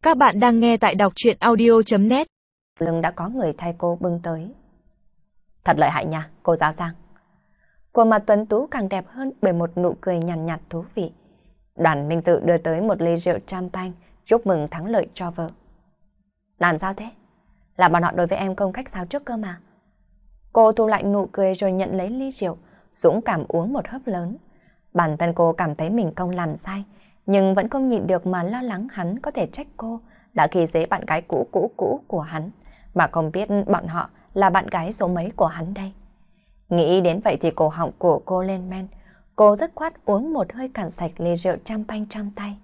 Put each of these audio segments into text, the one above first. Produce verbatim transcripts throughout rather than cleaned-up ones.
Các bạn đang nghe tại đọc truyện audio.net. Lưng đã có người thay cô bưng tới. Thật lợi hại nha, cô giáo Giang. Khuôn mặt tuấn tú càng đẹp hơn bởi một nụ cười nhàn nhạt, nhạt thú vị. Đoàn Minh Dự đưa tới một ly rượu champagne chúc mừng thắng lợi cho vợ. Làm sao thế? Là bọn họ đối với em không cách sao trước cơ mà. Cô thu lại nụ cười rồi nhận lấy ly rượu, dũng cảm uống một hớp lớn. Bản thân cô cảm thấy mình không làm sai, nhưng vẫn không nhịn được mà lo lắng hắn có thể trách cô đã khi dễ bạn gái cũ cũ cũ của hắn, mà không biết bọn họ là bạn gái số mấy của hắn đây. Nghĩ đến vậy thì cổ họng của cô lên men, cô dứt khoát uống một hơi cạn sạch ly rượu champagne trong tay.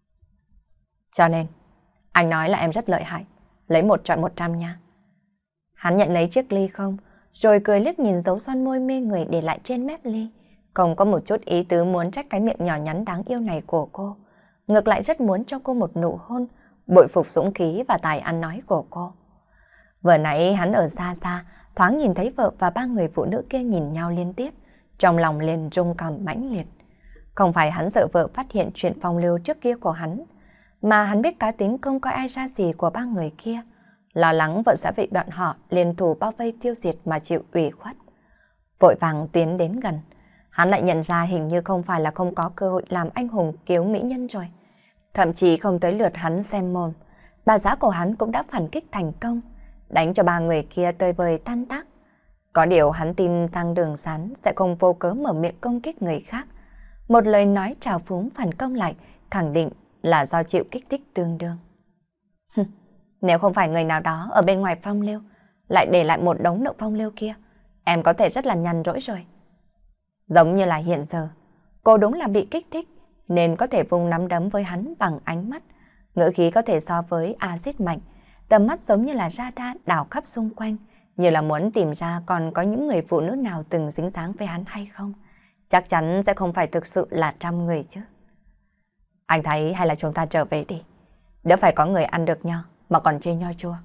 Cho nên, anh nói là em rất lợi hại, lấy một chọn một trăm nha. Hắn nhận lấy chiếc ly không, rồi cười liếc nhìn dấu son môi mê người để lại trên mép ly. Không có một chút ý tứ muốn trách cái miệng nhỏ nhắn đáng yêu này của cô. Ngược lại rất muốn cho cô một nụ hôn, bội phục dũng khí và tài ăn nói của cô. Vừa nãy hắn ở xa xa, thoáng nhìn thấy vợ và ba người phụ nữ kia nhìn nhau liên tiếp, trong lòng liền rung cảm mãnh liệt. Không phải hắn sợ vợ phát hiện chuyện phong lưu trước kia của hắn, mà hắn biết cá tính không coi ai ra gì của ba người kia, lo lắng vợ sẽ bị bọn họ liên thủ bao vây tiêu diệt mà chịu ủy khuất. Vội vàng tiến đến gần, hắn lại nhận ra hình như không phải là không có cơ hội làm anh hùng cứu mỹ nhân rồi. Thậm chí không tới lượt hắn xem mồm, bà xã của hắn cũng đã phản kích thành công, đánh cho ba người kia tơi bời tan tác. Có điều hắn tin Giang Đường Sán sẽ không vô cớ mở miệng công kích người khác. Một lời nói trào phúng phản công lại, khẳng định là do chịu kích thích tương đương. Nếu không phải người nào đó ở bên ngoài phong lưu, lại để lại một đống nợ phong lưu kia, em có thể rất là nhàn rỗi rồi. Giống như là hiện giờ, cô đúng là bị kích thích, nên có thể vung nắm đấm với hắn bằng ánh mắt. Ngữ khí có thể so với axit mạnh, tầm mắt giống như là radar đảo khắp xung quanh, như là muốn tìm ra còn có những người phụ nữ nào từng dính dáng với hắn hay không. Chắc chắn sẽ không phải thực sự là trăm người chứ. Anh thấy hay là chúng ta trở về đi, đỡ phải có người ăn được nho mà còn chê nho chua.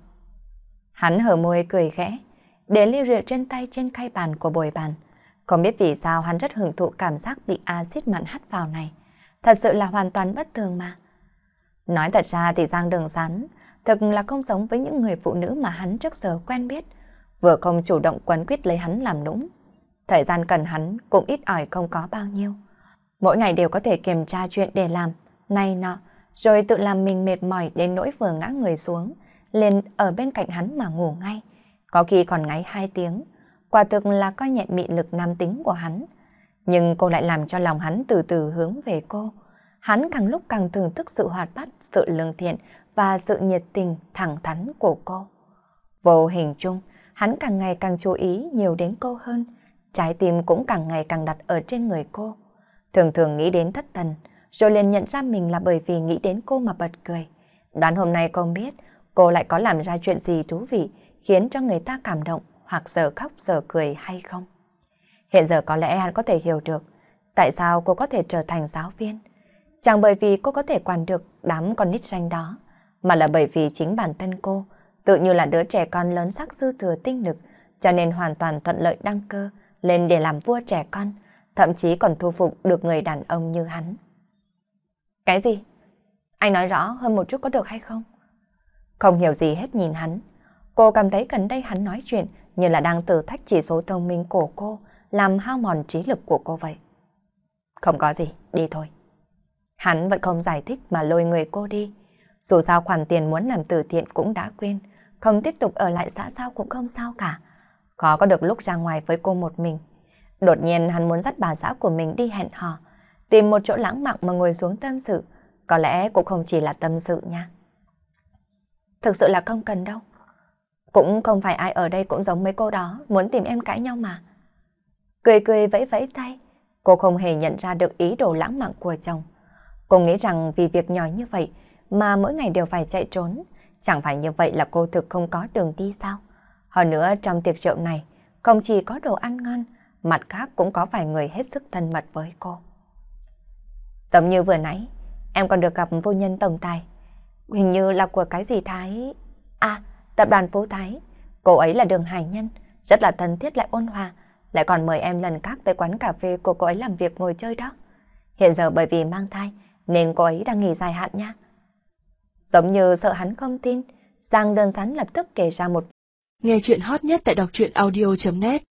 Hắn hở môi cười khẽ, để ly rượu trên tay trên khay bàn của bồi bàn. Không biết vì sao hắn rất hưởng thụ cảm giác bị axit mặn hắt vào này. Thật sự là hoàn toàn bất thường mà. Nói thật ra thì Giang Đường Sán thực là không giống với những người phụ nữ mà hắn trước giờ quen biết. Vừa không chủ động quấn quýt lấy hắn làm nũng, thời gian cần hắn cũng ít ỏi không có bao nhiêu. Mỗi ngày đều có thể kiểm tra chuyện để làm, này nọ, rồi tự làm mình mệt mỏi đến nỗi vừa ngã người xuống, liền ở bên cạnh hắn mà ngủ ngay. Có khi còn ngáy hai tiếng, quả thực là coi nhẹ mị lực nam tính của hắn. Nhưng cô lại làm cho lòng hắn từ từ hướng về cô. Hắn càng lúc càng thưởng thức sự hoạt bát, sự lương thiện và sự nhiệt tình thẳng thắn của cô. Vô hình chung, hắn càng ngày càng chú ý nhiều đến cô hơn, trái tim cũng càng ngày càng đặt ở trên người cô. Thường thường nghĩ đến thất thần, rồi liền nhận ra mình là bởi vì nghĩ đến cô mà bật cười. Đoán hôm nay không biết cô lại có làm ra chuyện gì thú vị khiến cho người ta cảm động hoặc giờ khóc giờ cười hay không. Hiện giờ có lẽ hắn có thể hiểu được tại sao cô có thể trở thành giáo viên. Chẳng bởi vì cô có thể quản được đám con nít ranh đó, mà là bởi vì chính bản thân cô tự như là đứa trẻ con lớn sắc dư thừa tinh lực, cho nên hoàn toàn thuận lợi đăng cơ lên để làm vua trẻ con, thậm chí còn thu phục được người đàn ông như hắn. Cái gì? Anh nói rõ hơn một chút có được hay không? Không hiểu gì hết nhìn hắn. Cô cảm thấy gần đây hắn nói chuyện như là đang thử thách chỉ số thông minh của cô, làm hao mòn trí lực của cô vậy. Không có gì, đi thôi. Hắn vẫn không giải thích mà lôi người cô đi. Dù sao khoản tiền muốn làm từ thiện cũng đã quên, không tiếp tục ở lại xã giao cũng không sao cả. Khó có được lúc ra ngoài với cô một mình. Đột nhiên hắn muốn dắt bà xã của mình đi hẹn hò, tìm một chỗ lãng mạn mà ngồi xuống tâm sự. Có lẽ cũng không chỉ là tâm sự nha. Thực sự là không cần đâu. Cũng không phải ai ở đây cũng giống mấy cô đó, muốn tìm em cãi nhau mà. Cười cười vẫy vẫy tay, cô không hề nhận ra được ý đồ lãng mạn của chồng. Cô nghĩ rằng vì việc nhỏ như vậy mà mỗi ngày đều phải chạy trốn, chẳng phải như vậy là cô thực không có đường đi sao? Hơn nữa trong tiệc rượu này, không chỉ có đồ ăn ngon, mặt khác cũng có vài người hết sức thân mật với cô. Giống như vừa nãy, em còn được gặp vô nhân tổng tài. Hình như là của cái gì Thái... À, tập đoàn Phú Thái. Cô ấy là Đường Hải Nhân, rất là thân thiết lại ôn hòa, lại còn mời em lần khác tới quán cà phê của cô ấy làm việc ngồi chơi đó. Hiện giờ bởi vì mang thai, nên cô ấy đang nghỉ dài hạn nha. Giống như sợ hắn không tin, Giang đơn giản lập tức kể ra một. Nghe chuyện hot nhất tại đọc truyện audio chấm net